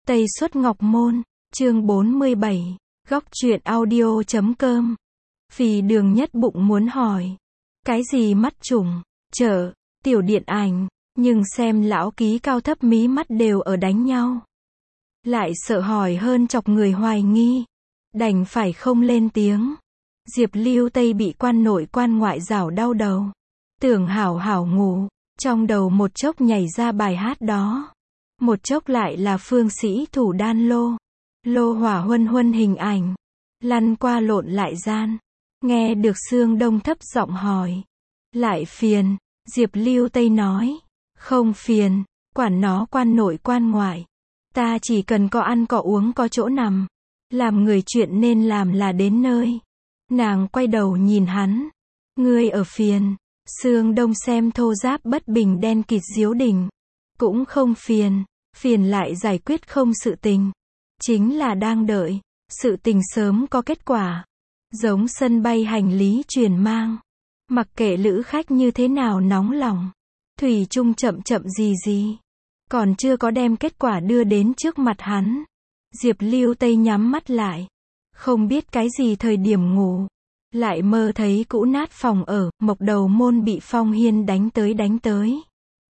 Tây Xuất Ngọc Môn, chương 47, góc truyện audio.com. Phì Đường nhất bụng muốn hỏi. Cái gì mắt trùng, chợ, tiểu điện ảnh, nhưng xem lão ký cao thấp mí mắt đều ở đánh nhau. Lại sợ hỏi hơn chọc người hoài nghi. Đành phải không lên tiếng. Diệp Lưu Tây bị quan nội quan ngoại rảo đau đầu. Tưởng hảo hảo ngủ, trong đầu một chốc nhảy ra bài hát đó. Một chốc lại là phương sĩ thủ đan lô. Lô hỏa huân huân hình ảnh. Lăn qua lộn lại gian. Nghe được Sương Đông thấp giọng hỏi. Lại phiền, Diệp Lưu Tây nói. Không phiền, quản nó quan nội quan ngoại. Ta chỉ cần có ăn có uống có chỗ nằm. Làm người chuyện nên làm là đến nơi. Nàng quay đầu nhìn hắn. Ngươi ở phiền. Sương Đông xem thô giáp bất bình đen kịt diếu đình. Cũng không phiền. Phiền lại giải quyết không sự tình. Chính là đang đợi. Sự tình sớm có kết quả. Giống sân bay hành lý truyền mang. Mặc kệ lữ khách như thế nào nóng lòng. Thủy chung chậm chậm gì. Còn chưa có đem kết quả đưa đến trước mặt hắn. Diệp Lưu Tây nhắm mắt lại. Không biết cái gì thời điểm ngủ. Lại mơ thấy cũ nát phòng ở, Mộc Đầu Môn bị Phong Hiên đánh tới.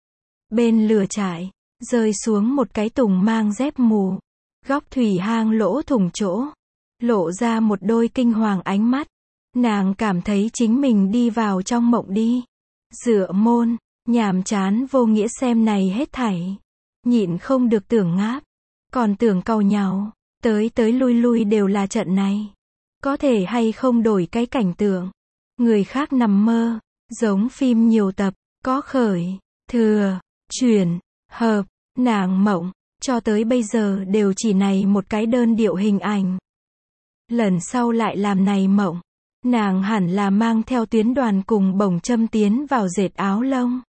Bên lửa trại, rơi xuống một cái tùng mang dép mù. Góc thủy hang lỗ thủng chỗ. Lộ ra một đôi kinh hoàng ánh mắt. Nàng cảm thấy chính mình đi vào trong mộng đi. Dựa môn, nhàm chán vô nghĩa xem này hết thảy. Nhịn không được tưởng ngáp. Còn tưởng cau nhàu. Tới lui đều là trận này. Có thể hay không đổi cái cảnh tượng. Người khác nằm mơ. Giống phim nhiều tập. Có khởi, thừa, chuyển, hợp. Nàng mộng. Cho tới bây giờ đều chỉ này một cái đơn điệu hình ảnh. Lần sau lại làm này mộng. Nàng hẳn là mang theo tuyến đoàn cùng bổng châm tiến vào dệt áo lông.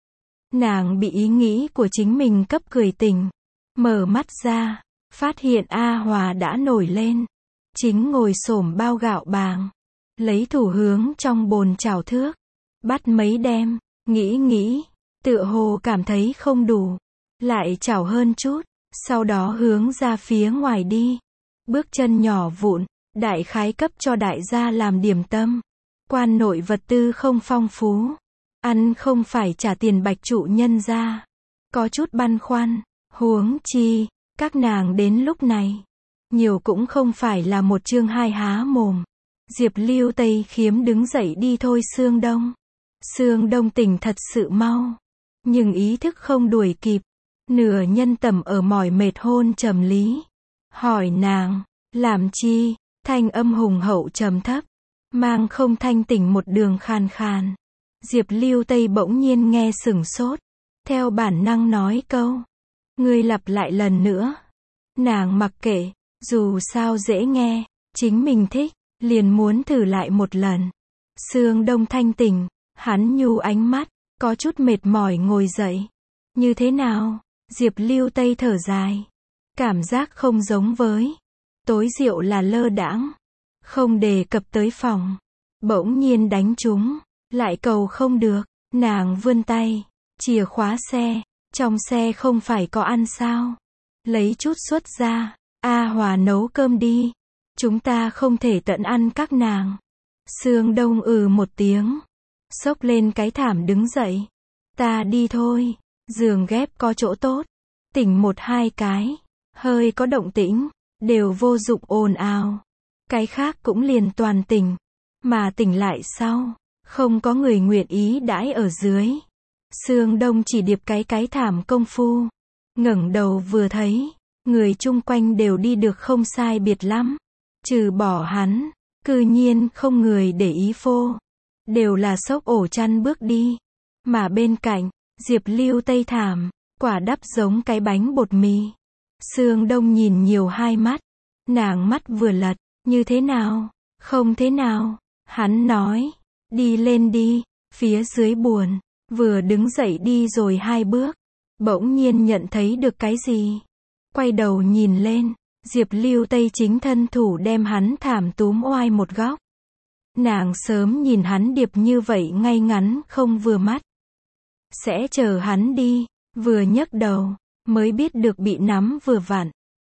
Nàng bị ý nghĩ của chính mình cấp cười tỉnh. Mở mắt ra. Phát hiện A Hòa đã nổi lên. Chính ngồi xổm bao gạo bàng. Lấy thủ hướng trong bồn chảo thước. Bắt mấy đem. Nghĩ. Tựa hồ cảm thấy không đủ. Lại chảo hơn chút. Sau đó hướng ra phía ngoài đi. Bước chân nhỏ vụn. Đại khái cấp cho đại gia làm điểm tâm. Quan nội vật tư không phong phú. Ăn không phải trả tiền bạch trụ nhân ra. Có chút băn khoăn. Huống chi. Các nàng đến lúc này. Nhiều cũng không phải là một chương hai há mồm. Diệp Lưu Tây khiếm đứng dậy đi thôi Sương Đông. Sương Đông tỉnh thật sự mau. Nhưng ý thức không đuổi kịp. Nửa nhân tầm ở mỏi mệt hôn trầm lý. Hỏi nàng. Làm chi? Thanh âm hùng hậu trầm thấp. Mang không thanh tỉnh một đường khàn khàn. Diệp Lưu Tây bỗng nhiên nghe sửng sốt. Theo bản năng nói câu. Ngươi lặp lại lần nữa. Nàng mặc kệ. Dù sao dễ nghe. Chính mình thích. Liền muốn thử lại một lần. Sương Đông thanh tỉnh. Hắn nhu ánh mắt. Có chút mệt mỏi ngồi dậy. Như thế nào? Diệp Lưu Tây thở dài. Cảm giác không giống với. Tối rượu là lơ đãng. Không đề cập tới phòng. Bỗng nhiên đánh trúng. Lại cầu không được. Nàng vươn tay. Chìa khóa xe. Trong xe không phải có ăn sao? Lấy chút xuất ra. A Hòa nấu cơm đi. Chúng ta không thể tận ăn các nàng. Sương Đông một tiếng. Xốc lên cái thảm đứng dậy. Ta đi thôi. Giường ghép có chỗ tốt. Tỉnh một hai cái. Hơi có động tĩnh. Đều vô dụng ồn ào. Cái khác cũng liền toàn tỉnh. Mà tỉnh lại sau. Không có người nguyện ý đãi ở dưới. Sương Đông chỉ điệp cái thảm công phu. Ngẩng đầu vừa thấy. Người chung quanh đều đi được không sai biệt lắm. Trừ bỏ hắn. Cư nhiên không người để ý phô. Đều là xốc ổ chăn bước đi. Mà bên cạnh. Diệp Lưu Tây thảm. Quả đắp giống cái bánh bột mì. Sương Đông nhìn nhiều hai mắt. Nàng mắt vừa lật. Như thế nào? Không thế nào? Hắn nói. Đi lên đi. Phía dưới buồn. Vừa đứng dậy đi rồi hai bước. Bỗng nhiên nhận thấy được cái gì. Quay đầu nhìn lên. Diệp Lưu Tây chính thân thủ đem hắn thảm túm oai một góc. Nàng sớm nhìn hắn điệp như vậy ngay ngắn không vừa mắt. Sẽ chờ hắn đi. Vừa nhấc đầu. Mới biết được bị nắm vừa vặn.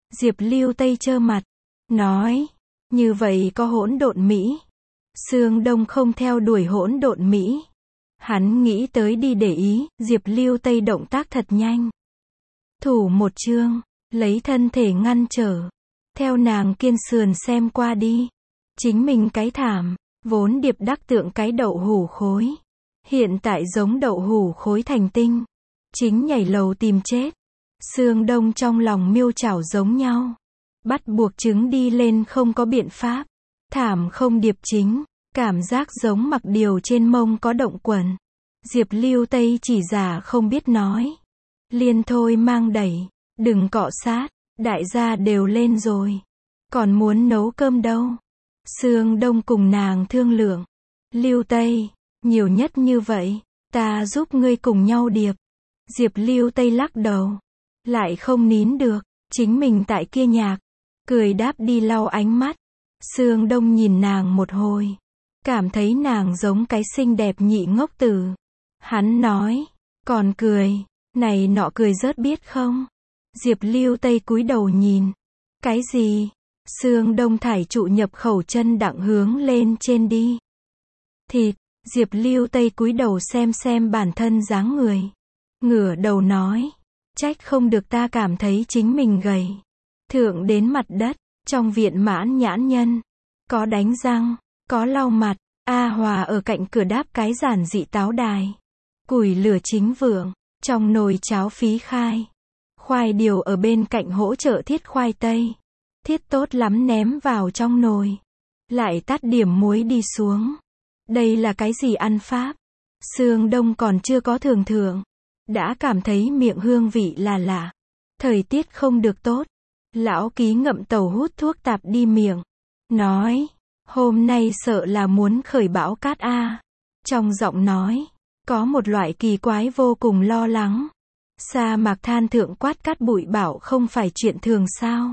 Diệp Lưu Tây trơ mặt, nói, như vậy có hỗn độn Mỹ. Sương Đông không theo đuổi hỗn độn Mỹ. Hắn nghĩ tới đi để ý, Diệp Lưu Tây động tác thật nhanh. Thủ một chương, lấy thân thể ngăn trở. Theo nàng kiên sườn xem qua đi. Chính mình cái thảm, vốn điệp đắc tượng cái đậu hủ khối. Hiện tại giống đậu hủ khối thành tinh. Chính nhảy lầu tìm chết. Sương Đông trong lòng miêu chảo giống nhau. Bắt buộc trứng đi lên không có biện pháp. Thảm không điệp chính. Cảm giác giống mặc điều trên mông có động quần. Diệp Lưu Tây chỉ giả không biết nói. Liên thôi mang đẩy. Đừng cọ sát. Đại gia đều lên rồi. Còn muốn nấu cơm đâu. Sương Đông cùng nàng thương lượng. Lưu Tây, nhiều nhất như vậy. Ta giúp ngươi cùng nhau điệp. Diệp Lưu Tây lắc đầu. Lại không nín được. Chính mình tại kia nhạc. Cười đáp đi lau ánh mắt. Sương Đông nhìn nàng một hồi. Cảm thấy nàng giống cái xinh đẹp nhị ngốc tử. Hắn nói. Còn cười. Này nọ cười rớt biết không? Diệp Lưu Tây cúi đầu nhìn. Cái gì? Sương Đông thải trụ nhập khẩu chân đặng hướng lên trên đi. Thịt. Diệp Lưu Tây cúi đầu xem bản thân dáng người. Ngửa đầu nói. Trách không được ta cảm thấy chính mình gầy. Thượng đến mặt đất. Trong viện mãn nhãn nhân. Có đánh răng. Có lau mặt. A Hòa ở cạnh cửa đáp cái giản dị táo đài. Củi lửa chính vượng. Trong nồi cháo phí khai. Khoai điều ở bên cạnh hỗ trợ thiết khoai tây. Thiết tốt lắm ném vào trong nồi. Lại tắt điểm muối đi xuống. Đây là cái gì ăn pháp? Sương Đông còn chưa có thường thượng. Đã cảm thấy miệng hương vị là lạ. Thời tiết không được tốt. Lão Ký ngậm tàu hút thuốc tạp đi miệng. Nói. Hôm nay sợ là muốn khởi bão cát a. Trong giọng nói. Có một loại kỳ quái vô cùng lo lắng. Sa mạc than thượng quát cát bụi bảo không phải chuyện thường sao.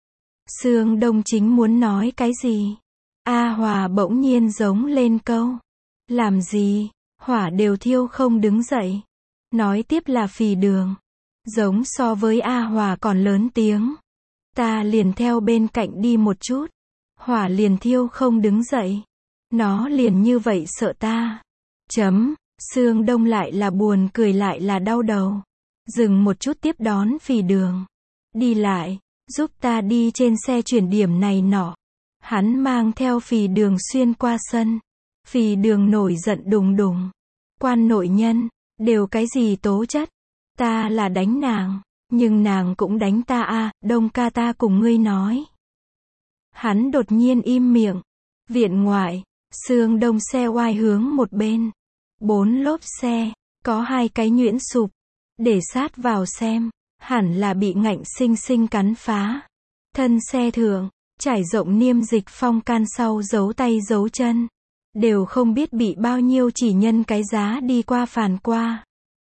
Sương Đông chính muốn nói cái gì. A Hòa bỗng nhiên giống lên câu. Làm gì, hỏa đều thiêu không đứng dậy. Nói tiếp là phì đường. Giống so với A Hòa còn lớn tiếng. Ta liền theo bên cạnh đi một chút. Hỏa liền thiêu không đứng dậy. Nó liền như vậy sợ ta. Sương Đông lại là buồn cười lại là đau đầu. Dừng một chút tiếp đón phì đường. Đi lại, giúp ta đi trên xe chuyển điểm này nọ. Hắn mang theo phì đường xuyên qua sân. Phì đường nổi giận đùng đùng. Quan nội nhân, đều cái gì tố chất. Ta là đánh nàng, nhưng nàng cũng đánh ta a. Đông ca ta cùng ngươi nói. Hắn đột nhiên im miệng. Viện ngoại, Sương Đông xe oai hướng một bên. 4 lốp xe, có 2 cái nhuyễn sụp. Để sát vào xem, hẳn là bị ngạnh sinh sinh cắn phá. Thân xe thượng, trải rộng niêm dịch phong can sau giấu tay giấu chân. Đều không biết bị bao nhiêu chỉ nhân cái giá đi qua phàn qua.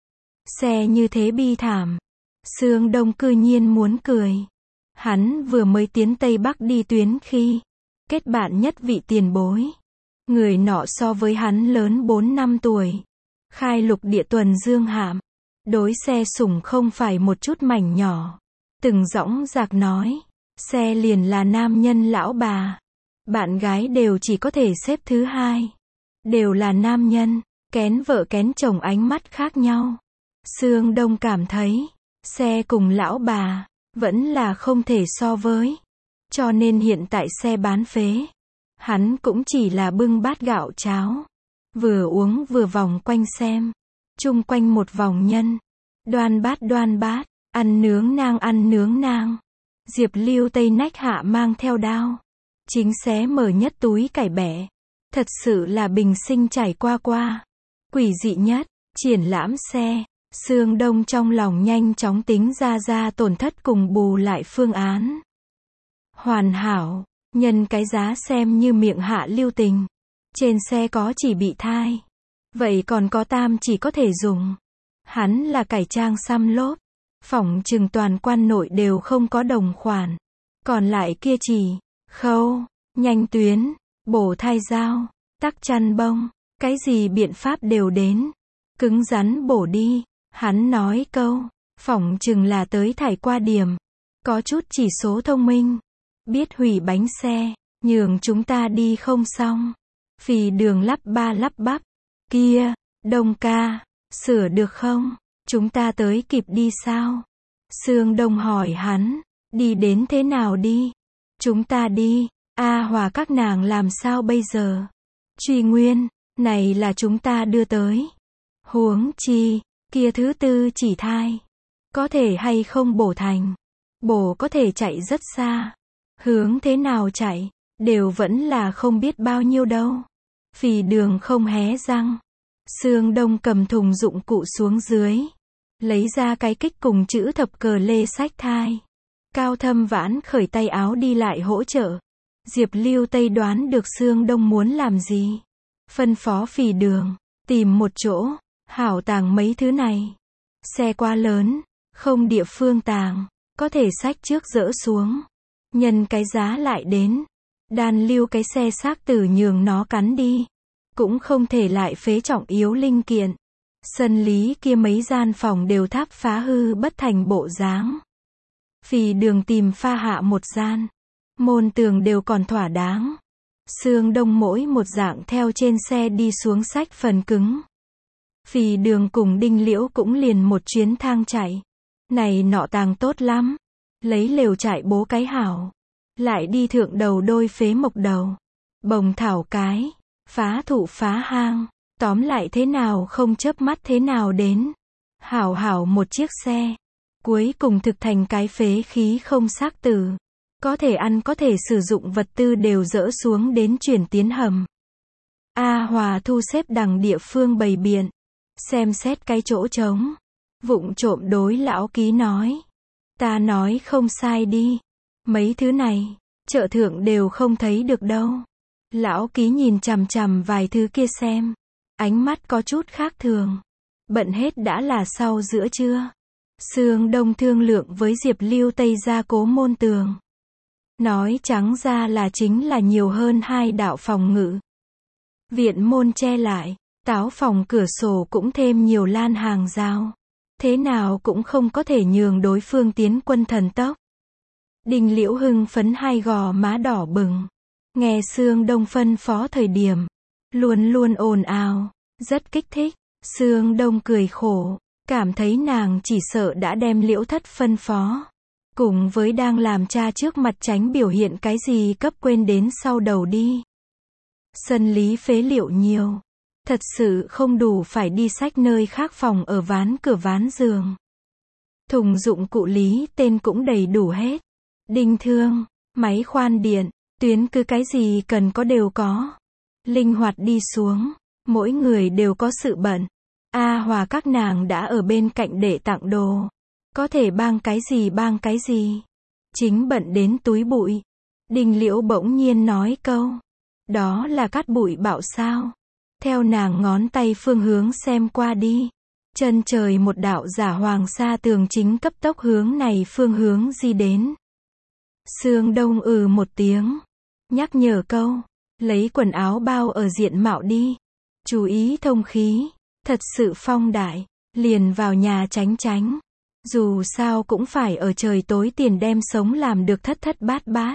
Xe như thế bi thảm. Sương Đông cư nhiên muốn cười. Hắn vừa mới tiến Tây Bắc đi tuyến khi kết bạn nhất vị tiền bối. Người nọ so với hắn lớn 4 năm tuổi. Khai lục địa tuần dương hạm. Đối xe sủng không phải một chút mảnh nhỏ. Từng dõng dạc nói. Xe liền là nam nhân lão bà. Bạn gái đều chỉ có thể xếp thứ 2. Đều là nam nhân. Kén vợ kén chồng ánh mắt khác nhau. Sương Đông cảm thấy. Xe cùng lão bà. Vẫn là không thể so với. Cho nên hiện tại xe bán phế. Hắn cũng chỉ là bưng bát gạo cháo. Vừa uống vừa vòng quanh xem. Chung quanh một vòng nhân. Đoan bát. Ăn nướng nang. Diệp Lưu Tây nách hạ mang theo đao. Chính xé mở nhất túi cải bẻ. Thật sự là bình sinh trải qua. Quỷ dị nhất. Triển lãm xe. Sương Đông trong lòng nhanh chóng tính ra tổn thất cùng bù lại phương án. Hoàn hảo. Nhân cái giá xem như miệng hạ lưu tình. Trên xe có chỉ bị thai. Vậy còn có tam chỉ có thể dùng. Hắn là cải trang xăm lốp. Phỏng chừng toàn quan nội đều không có đồng khoản. Còn lại kia chỉ, khâu, nhanh tuyến, bổ thai dao, tắc chăn bông. Cái gì biện pháp đều đến. Cứng rắn bổ đi. Hắn nói câu, phỏng chừng là tới thải qua điểm. có chút chỉ số thông minh, biết hủy bánh xe, nhường chúng ta đi không xong. Phì Đường lắp ba lắp bắp, kia, Đông ca, sửa được không? Chúng ta tới kịp đi sao? Sương Đông hỏi hắn, đi đến thế nào đi? Chúng ta đi, A Hòa các nàng làm sao bây giờ? Truy Nguyên, này là chúng ta đưa tới. Huống chi, kia thứ tư chỉ thai. Có thể hay không bổ thành? Bổ có thể chạy rất xa. Hướng thế nào chạy, đều vẫn là không biết bao nhiêu đâu. Phì Đường không hé răng. Sương Đông cầm thùng dụng cụ xuống dưới. Lấy ra cái kích cùng chữ thập cờ lê sách thai. Cao Thâm Vãn khởi tay áo đi lại hỗ trợ. Diệp Lưu Tây đoán được Sương Đông muốn làm gì. Phân phó Phì Đường, tìm một chỗ, hảo tàng mấy thứ này. Xe quá lớn, không địa phương tàng, có thể xách trước dỡ xuống. Nhân cái giá lại đến. Đan lưu cái xe xác tử nhường nó cắn đi. Cũng không thể lại phế trọng yếu linh kiện. Sân lý kia mấy gian phòng đều tháp phá hư bất thành bộ dáng. Phì Đường tìm pha hạ một gian. Môn tường đều còn thỏa đáng. Sương Đông mỗi một dạng theo trên xe đi xuống xách phần cứng. Phì Đường cùng Đinh Liễu cũng liền một chuyến thang chạy. Này nọ tàng tốt lắm. Lấy lều trại bố cái hảo. Lại đi thượng đầu đôi phế mộc đầu. Bồng thảo cái. Phá thụ phá hang. Tóm lại thế nào không chớp mắt thế nào đến. Hảo hảo một chiếc xe. Cuối cùng thực thành cái phế khí không xác tử. Có thể ăn có thể sử dụng vật tư đều dỡ xuống đến chuyển tiến hầm. A Hòa thu xếp đằng địa phương bày biện. Xem xét cái chỗ trống. Vụng trộm đối lão Ký nói. Ta nói không sai đi. Mấy thứ này, chợ thượng đều không thấy được đâu. Lão Ký nhìn chằm chằm vài thứ kia xem. Ánh mắt có chút khác thường. Bận hết đã là sau giữa trưa. Sương Đông thương lượng với Diệp Lưu Tây gia cố môn tường. Nói trắng ra là chính là nhiều hơn 2 đạo phòng ngự. Viện môn che lại, táo phòng cửa sổ cũng thêm nhiều lan hàng rào. Thế nào cũng không có thể nhường đối phương tiến quân thần tốc. Đinh Liễu hưng phấn hai gò má đỏ bừng. Nghe Sương Đông phân phó thời điểm. Luôn luôn ồn ào, rất kích thích. Sương Đông cười khổ. Cảm thấy nàng chỉ sợ đã đem Liễu Thất phân phó. Cùng với đang làm cha trước mặt tránh biểu hiện cái gì cấp quên đến sau đầu đi. Sân lý phế liệu nhiều. Thật sự không đủ phải đi xách nơi khác phòng ở ván cửa ván giường. Thùng dụng cụ lý tên cũng đầy đủ hết. Đinh thương, máy khoan điện, tuyến cứ cái gì cần có đều có. Linh hoạt đi xuống, mỗi người đều có sự bận. A Hòa các nàng đã ở bên cạnh để tặng đồ. Có thể bang cái gì. Chính bận đến túi bụi. Đinh Liễu bỗng nhiên nói câu. Đó là cát bụi bạo sao. Theo nàng ngón tay phương hướng xem qua đi. Chân trời một đạo giả hoàng sa tường chính cấp tốc hướng này phương hướng di đến. Sương Đông một tiếng. Nhắc nhở câu. Lấy quần áo bao ở diện mạo đi. Chú ý thông khí. Thật sự phong đại. Liền vào nhà tránh. Dù sao cũng phải ở trời tối tiền đem sống làm được thất bát.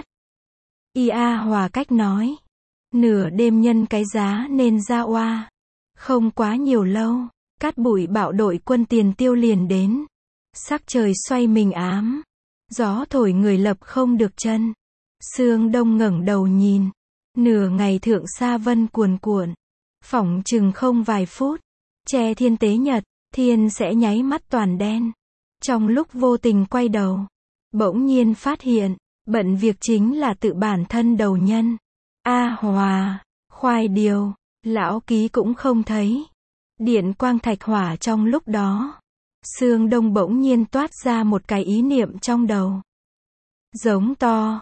A Hòa cách nói. Nửa đêm nhân cái giá nên ra oa. Không quá nhiều lâu. Cát bụi bạo đội quân tiền tiêu liền đến. Sắc trời xoay mình ám. Gió thổi người lập không được chân. Sương Đông ngẩng đầu nhìn. Nửa ngày thượng sa vân cuồn cuộn. Phỏng chừng không vài phút. Che thiên tế nhật. Thiên sẽ nháy mắt toàn đen. Trong lúc vô tình quay đầu. Bỗng nhiên phát hiện. Bận việc chính là tự bản thân đầu nhân. A Hòa. Khoai điều. Lão Ký cũng không thấy. Điện quang thạch hỏa trong lúc đó. Sương Đông bỗng nhiên toát ra một cái ý niệm trong đầu. Giống to.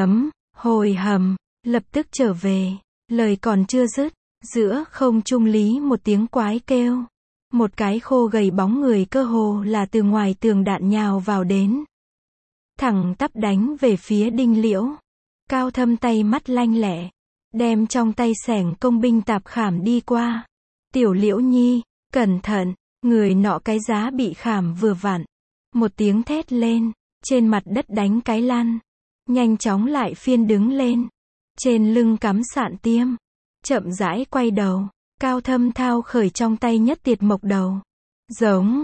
Hồi hầm. Lập tức trở về. Lời còn chưa dứt. Giữa không trung lý một tiếng quái kêu. Một cái khô gầy bóng người cơ hồ là từ ngoài tường đạn nhào vào đến. Thẳng tắp đánh về phía Đinh Liễu. Cao Thâm tay mắt lanh lẹ. Đem trong tay xẻng công binh tạp khảm đi qua. Tiểu Liễu nhi, cẩn thận, người nọ cái giá bị khảm vừa vặn. Một tiếng thét lên. trên mặt đất đánh cái lăn, nhanh chóng lại phiên đứng lên, trên lưng cắm sạn tiêm, chậm rãi quay đầu, Cao Thâm thao khởi trong tay nhất tiệt mộc đầu. Giống,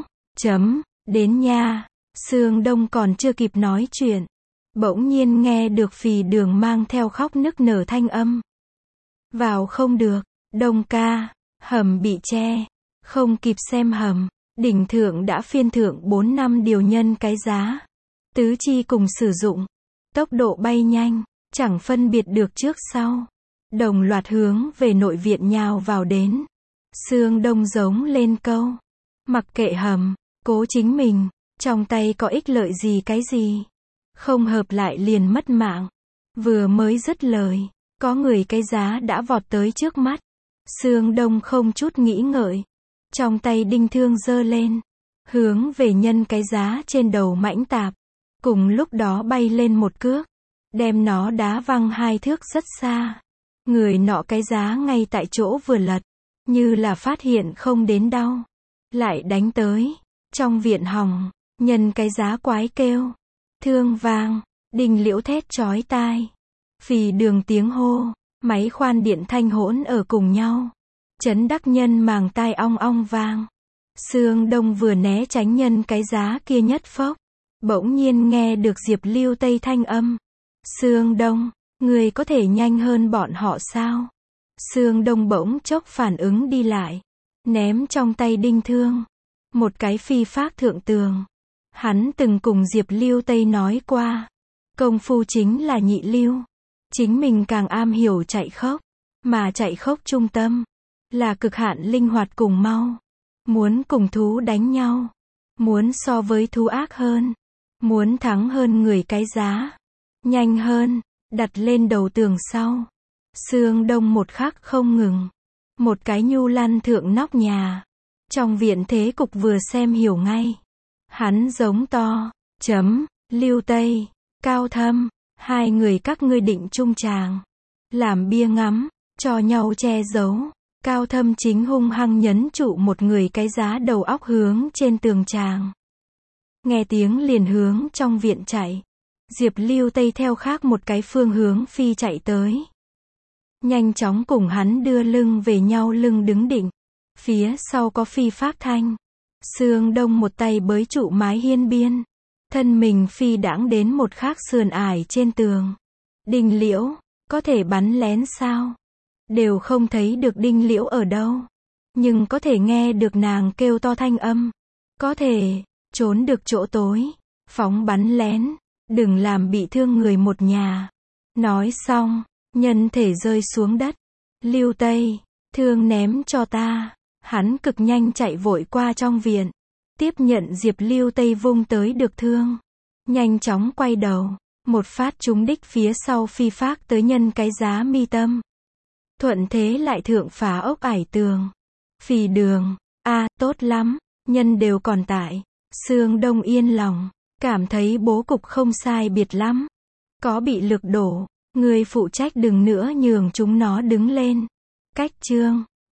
đến nha, Sương Đông còn chưa kịp nói chuyện, bỗng nhiên nghe được Phì Đường mang theo khóc nức nở thanh âm. Vào không được, Đông ca, hầm bị che, không kịp xem hầm, đỉnh thượng đã phiên thượng 4 năm điều nhân cái giá. Tứ chi cùng sử dụng, tốc độ bay nhanh, chẳng phân biệt được trước sau. Đồng loạt hướng về nội viện nhào vào đến. Sương Đông giống lên câu. Mặc kệ hầm, cố chính mình, trong tay có ích lợi gì cái gì. Không hợp lại liền mất mạng. Vừa mới dứt lời, có người cái giá đã vọt tới trước mắt. Sương Đông không chút nghĩ ngợi. Trong tay đinh thương giơ lên. Hướng về nhân cái giá trên đầu mãnh tạp. Cùng lúc đó bay lên một cước. Đem nó đá văng 2 thước rất xa. Người nọ cái giá ngay tại chỗ vừa lật. Như là phát hiện không đến đau. Lại đánh tới. Trong viện hòng, nhân cái giá quái kêu. Thương vang, Đinh Liễu thét chói tai. Phì Đường tiếng hô, máy khoan điện thanh hỗn ở cùng nhau. Chấn đắc nhân màng tai ong ong vang. Sương Đông vừa né tránh nhân cái giá kia nhất phốc. Bỗng nhiên nghe được Diệp Lưu Tây thanh âm. Sương Đông, người có thể nhanh hơn bọn họ sao? Sương Đông bỗng chốc phản ứng đi lại. Ném trong tay đinh thương. Một cái phi phác thượng tường. Hắn từng cùng Diệp Lưu Tây nói qua. Công phu chính là nhị lưu. Chính mình càng am hiểu chạy khốc. Mà chạy khốc trung tâm. Là cực hạn linh hoạt cùng mau. Muốn cùng thú đánh nhau. Muốn so với thú ác hơn. Muốn thắng hơn người cái giá. Nhanh hơn. Đặt lên đầu tường sau. Sương Đông một khắc không ngừng. Một cái nhu lăn thượng nóc nhà. Trong viện thế cục vừa xem hiểu ngay. Hắn giống to. Lưu Tây, Cao Thâm. 2 người các ngươi định chung tràng. Làm bia ngắm. Cho nhau che giấu. Cao Thâm chính hung hăng nhấn trụ một người cái giá đầu óc hướng trên tường tràng. Nghe tiếng liền hướng trong viện chạy. Diệp Lưu Tây theo khác một cái phương hướng phi chạy tới. Nhanh chóng cùng hắn đưa lưng về nhau lưng đứng định. Phía sau có phi phát thanh. Sương Đông một tay bới trụ mái hiên biên. Thân mình phi đãng đến một khác sườn ải trên tường. Đinh Liễu, có thể bắn lén sao? Đều không thấy được Đinh Liễu ở đâu. Nhưng có thể nghe được nàng kêu to thanh âm. Có thể, trốn được chỗ tối. Phóng bắn lén, đừng làm bị thương người một nhà. Nói xong, nhân thể rơi xuống đất. Lưu Tây, thương ném cho ta. Hắn cực nhanh chạy vội qua trong viện. Tiếp nhận Diệp Lưu Tây vung tới được thương. Nhanh chóng quay đầu. Một phát trúng đích phía sau phi phác tới nhân cái giá mi tâm. Thuận thế lại thượng phá ốc ải tường. Phì Đường, tốt lắm, nhân đều còn tại. Sương Đông yên lòng. Cảm thấy bố cục không sai biệt lắm. Có bị lực đổ. Người phụ trách đừng nữa nhường chúng nó đứng lên. Cách chương